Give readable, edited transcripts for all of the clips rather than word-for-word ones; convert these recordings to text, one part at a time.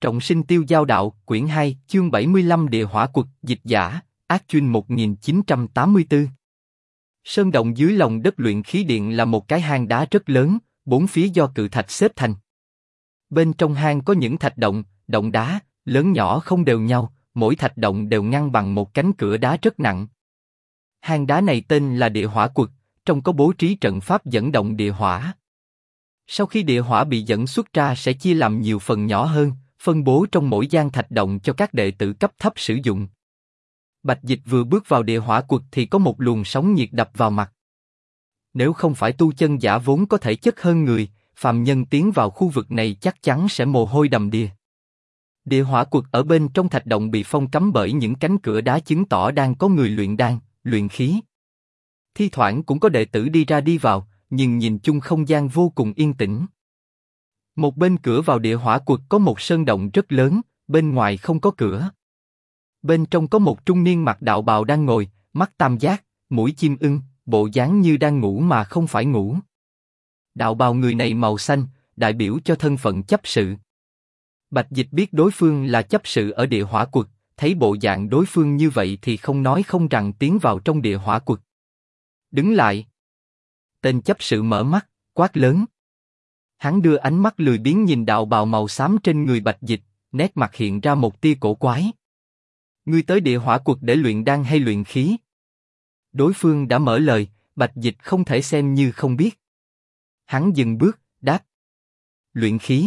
Trọng sinh tiêu giao đạo, quyển 2, chương 75 Địa hỏa quật, dịch giả, Ác Chuyên 1984. Sơn động dưới lòng đất luyện khí điện là một cái hang đá rất lớn, bốn phía do cự thạch xếp thành. Bên trong hang có những thạch động, động đá, lớn nhỏ không đều nhau, mỗi thạch động đều ngăn bằng một cánh cửa đá rất nặng. Hang đá này tên là Địa hỏa quật, trong có bố trí trận pháp dẫn động địa hỏa. Sau khi địa hỏa bị dẫn xuất ra sẽ chia làm nhiều phần nhỏ hơn, phân bố trong mỗi gian thạch động cho các đệ tử cấp thấp sử dụng. Bạch Dịch vừa bước vào địa hỏa quật thì có một luồng sóng nhiệt đập vào mặt. Nếu không phải tu chân giả vốn có thể chất hơn người, phàm nhân tiến vào khu vực này chắc chắn sẽ mồ hôi đầm đìa. Địa hỏa quật ở bên trong thạch động bị phong cấm bởi những cánh cửa đá chứng tỏ đang có người luyện đan, luyện khí. Thi thoảng cũng có đệ tử đi ra đi vào, nhưng nhìn chung không gian vô cùng yên tĩnh. Một bên cửa vào địa hỏa quật có một sơn động rất lớn, bên ngoài không có cửa. Bên trong có một trung niên mặc đạo bào đang ngồi, mắt tam giác, mũi chim ưng, bộ dáng như đang ngủ mà không phải ngủ. Đạo bào người này màu xanh, đại biểu cho thân phận chấp sự. Bạch Dịch biết đối phương là chấp sự ở địa hỏa quật, thấy bộ dạng đối phương như vậy thì không nói không rằng tiến vào trong địa hỏa quật. Đứng lại. Tên chấp sự mở mắt, quát lớn. Hắn đưa ánh mắt lười biếng nhìn đạo bào màu xám trên người Bạch Dịch, nét mặt hiện ra một tia cổ quái. Ngươi tới địa hỏa quật để luyện đan hay luyện khí? Đối phương đã mở lời, Bạch Dịch không thể xem như không biết. Hắn dừng bước, đáp. Luyện khí.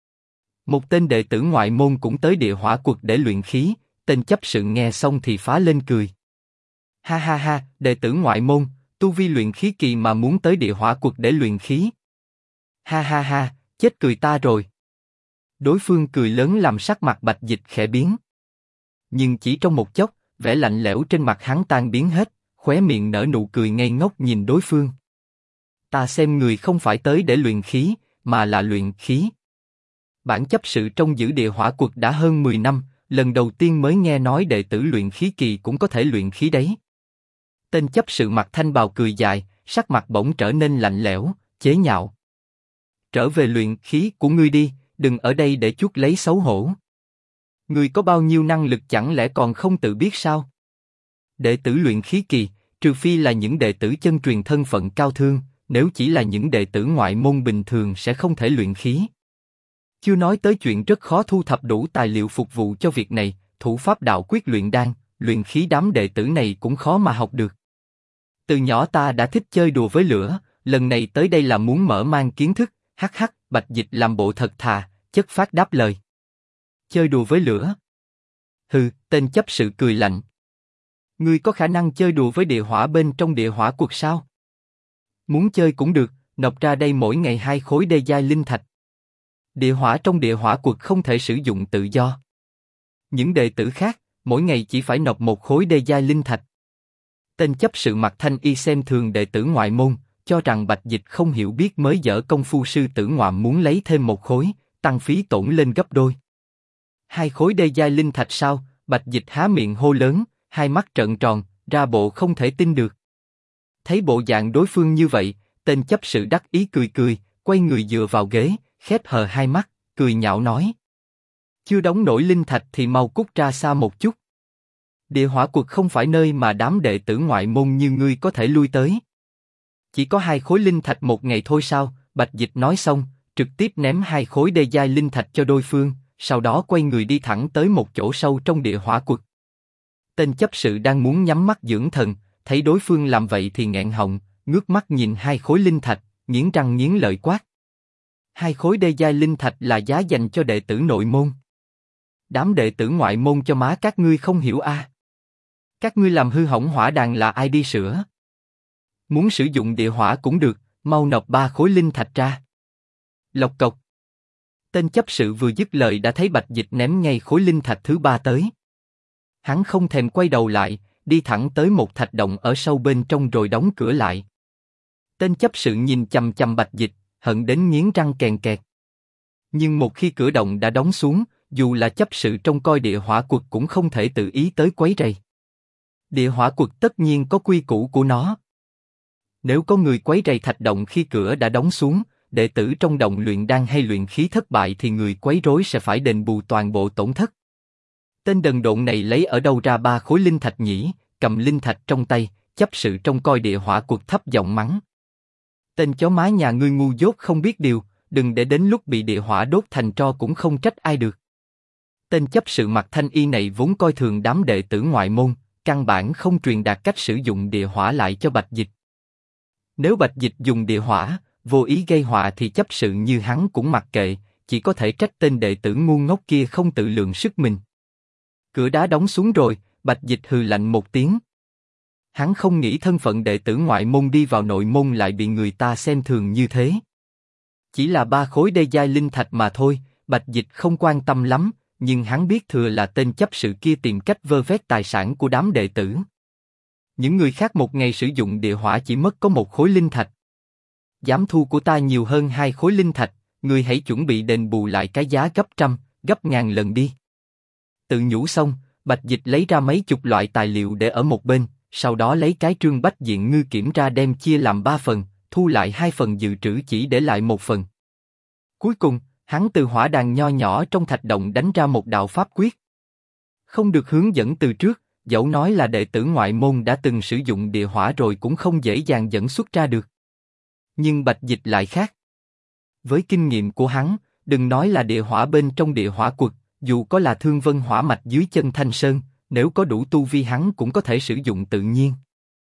Một tên đệ tử ngoại môn cũng tới địa hỏa quật để luyện khí, tên chấp sự nghe xong thì phá lên cười. Ha ha ha, đệ tử ngoại môn, tu vi luyện khí kỳ mà muốn tới địa hỏa quật để luyện khí. Ha ha ha, chết cười ta rồi. Đối phương cười lớn làm sắc mặt Bạch Dịch khẽ biến. Nhưng chỉ trong một chốc, vẻ lạnh lẽo trên mặt hắn tan biến hết, khóe miệng nở nụ cười ngây ngốc nhìn đối phương. Ta xem người không phải tới để luyện khí, mà là luyện khí. Bản chấp sự trong giữ địa hỏa quật đã hơn 10 năm, lần đầu tiên mới nghe nói đệ tử luyện khí kỳ cũng có thể luyện khí đấy. Tên chấp sự mặc thanh bào cười dài, sắc mặt bỗng trở nên lạnh lẽo, chế nhạo. Trở về luyện khí của ngươi đi, đừng ở đây để chuốc lấy xấu hổ. Ngươi có bao nhiêu năng lực chẳng lẽ còn không tự biết sao? Đệ tử luyện khí kỳ, trừ phi là những đệ tử chân truyền thân phận cao thượng, nếu chỉ là những đệ tử ngoại môn bình thường sẽ không thể luyện khí. Chưa nói tới chuyện rất khó thu thập đủ tài liệu phục vụ cho việc này, thủ pháp đạo quyết luyện đan, luyện khí đám đệ tử này cũng khó mà học được. Từ nhỏ ta đã thích chơi đùa với lửa, lần này tới đây là muốn mở mang kiến thức. Hắc hắc, Bạch Dịch làm bộ thật thà, chất phác đáp lời. Chơi đùa với lửa? Hừ, tên chấp sự cười lạnh. Ngươi có khả năng chơi đùa với địa hỏa bên trong địa hỏa quật sao? Muốn chơi cũng được, nộp ra đây mỗi ngày 2 khối đê giai linh thạch. Địa hỏa trong địa hỏa quật không thể sử dụng tự do. Những đệ tử khác, mỗi ngày chỉ phải nộp 1 khối đê giai linh thạch. Tên chấp sự mặc thanh y xem thường đệ tử ngoại môn, cho rằng Bạch Dịch không hiểu biết mới dở công phu sư tử ngoạm muốn lấy thêm 1 khối, tăng phí tổn lên gấp đôi. 2 khối đê giai linh thạch sao? Bạch Dịch há miệng hô lớn, hai mắt trợn tròn, ra bộ không thể tin được. Thấy bộ dạng đối phương như vậy, tên chấp sự đắc ý cười cười, quay người dựa vào ghế, khép hờ hai mắt, cười nhạo nói. Chưa đóng nổi linh thạch thì mau cút ra xa một chút. Địa hỏa quật không phải nơi mà đám đệ tử ngoại môn như ngươi có thể lui tới. Chỉ có 2 khối linh thạch một ngày thôi sao? Bạch Dịch nói xong, trực tiếp ném 2 khối đê giai linh thạch cho đối phương, sau đó quay người đi thẳng tới một chỗ sâu trong địa hỏa quật. Tên chấp sự đang muốn nhắm mắt dưỡng thần, thấy đối phương làm vậy thì nghẹn họng, ngước mắt nhìn 2 khối linh thạch, nghiến răng nghiến lợi quát. 2 khối đê giai linh thạch là giá dành cho đệ tử nội môn. Đám đệ tử ngoại môn cho má các ngươi không hiểu à? Các ngươi làm hư hỏng hỏa đàn là ai đi sửa? Muốn sử dụng địa hỏa cũng được, mau nộp 3 khối linh thạch ra. Lộc cộc. Tên chấp sự vừa dứt lời đã thấy Bạch Dịch ném ngay khối linh thạch thứ 3 tới. Hắn không thèm quay đầu lại, đi thẳng tới một thạch động ở sâu bên trong rồi đóng cửa lại. Tên chấp sự nhìn chằm chằm Bạch Dịch, hận đến nghiến răng kèn kẹt. Nhưng một khi cửa động đã đóng xuống, dù là chấp sự trông coi địa hỏa quật cũng không thể tự ý tới quấy rầy. Địa hỏa quật tất nhiên có quy củ của nó. Nếu có người quấy rầy thạch động khi cửa đã đóng xuống, đệ tử trong động luyện đan hay luyện khí thất bại thì người quấy rối sẽ phải đền bù toàn bộ tổn thất. Tên đần độn này lấy ở đâu ra 3 khối linh thạch nhỉ? Cầm linh thạch trong tay, chấp sự trông coi địa hỏa quật thấp giọng mắng. Tên chó má nhà ngươi ngu dốt không biết điều, đừng để đến lúc bị địa hỏa đốt thành tro cũng không trách ai được. Tên chấp sự mặc thanh y này vốn coi thường đám đệ tử ngoại môn, căn bản không truyền đạt cách sử dụng địa hỏa lại cho Bạch Dịch. Nếu Bạch Dịch dùng địa hỏa, vô ý gây họa thì chấp sự như hắn cũng mặc kệ, chỉ có thể trách tên đệ tử ngu ngốc kia không tự lượng sức mình. Cửa đá đóng xuống rồi, Bạch Dịch hừ lạnh một tiếng. Hắn không nghĩ thân phận đệ tử ngoại môn đi vào nội môn lại bị người ta xem thường như thế. Chỉ là 3 khối đê giai linh thạch mà thôi, Bạch Dịch không quan tâm lắm, nhưng hắn biết thừa là tên chấp sự kia tìm cách vơ vét tài sản của đám đệ tử. Những người khác một ngày sử dụng địa hỏa chỉ mất có 1 khối linh thạch. Dám thu của ta nhiều hơn 2 khối linh thạch, ngươi hãy chuẩn bị đền bù lại cái giá gấp trăm, gấp ngàn lần đi. Tự nhủ xong, Bạch Dịch lấy ra mấy chục loại tài liệu để ở một bên, sau đó lấy cái trương bách diện ngư kiểm ra đem chia làm 3 phần, thu lại 2 phần dự trữ chỉ để lại 1 phần. Cuối cùng, hắn từ hỏa đàn nho nhỏ trong thạch động đánh ra một đạo pháp quyết. Không được hướng dẫn từ trước, dẫu nói là đệ tử ngoại môn đã từng sử dụng địa hỏa rồi cũng không dễ dàng dẫn xuất ra được. Nhưng Bạch Dịch lại khác. Với kinh nghiệm của hắn, đừng nói là địa hỏa bên trong địa hỏa quật, dù có là Thương Vân hỏa mạch dưới chân Thanh Sơn, nếu có đủ tu vi hắn cũng có thể sử dụng tự nhiên.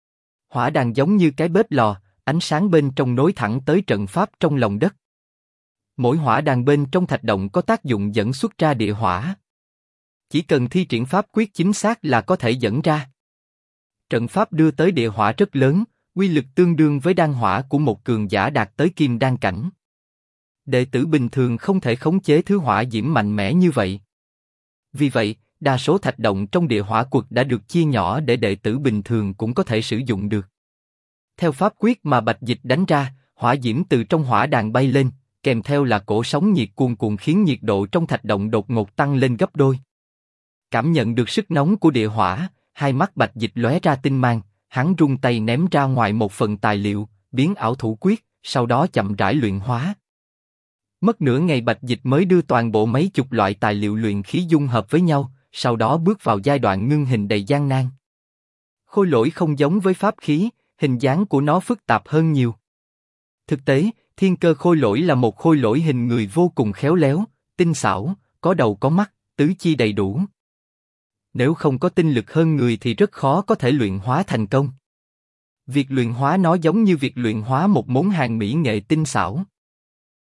Hỏa đàn giống như cái bếp lò, ánh sáng bên trong nối thẳng tới trận pháp trong lòng đất. Mỗi hỏa đàn bên trong thạch động có tác dụng dẫn xuất ra địa hỏa. Chỉ cần thi triển pháp quyết chính xác là có thể dẫn ra. Trận pháp đưa tới địa hỏa rất lớn, uy lực tương đương với đan hỏa của một cường giả đạt tới kim đan cảnh. Đệ tử bình thường không thể khống chế thứ hỏa diễm mạnh mẽ như vậy. Vì vậy, đa số thạch động trong địa hỏa quật đã được chia nhỏ để đệ tử bình thường cũng có thể sử dụng được. Theo pháp quyết mà Bạch Dịch đánh ra, hỏa diễm từ trong hỏa đàn bay lên, kèm theo là cỗ sóng nhiệt cuồn cuộn khiến nhiệt độ trong thạch động đột ngột tăng lên gấp đôi. Cảm nhận được sức nóng của địa hỏa, hai mắt Bạch Dịch lóe ra tinh mang, hắn rung tay ném ra ngoài 1 phần tài liệu, biến ảo thủ quyết, sau đó chậm rãi luyện hóa. Mất nửa ngày Bạch Dịch mới đưa toàn bộ mấy chục loại tài liệu luyện khí dung hợp với nhau, sau đó bước vào giai đoạn ngưng hình đầy gian nan. Khôi lỗi không giống với pháp khí, hình dáng của nó phức tạp hơn nhiều. Thực tế, thiên cơ khôi lỗi là một khôi lỗi hình người vô cùng khéo léo, tinh xảo, có đầu có mắt, tứ chi đầy đủ. Nếu không có tinh lực hơn người thì rất khó có thể luyện hóa thành công. Việc luyện hóa nó giống như việc luyện hóa một món hàng mỹ nghệ tinh xảo.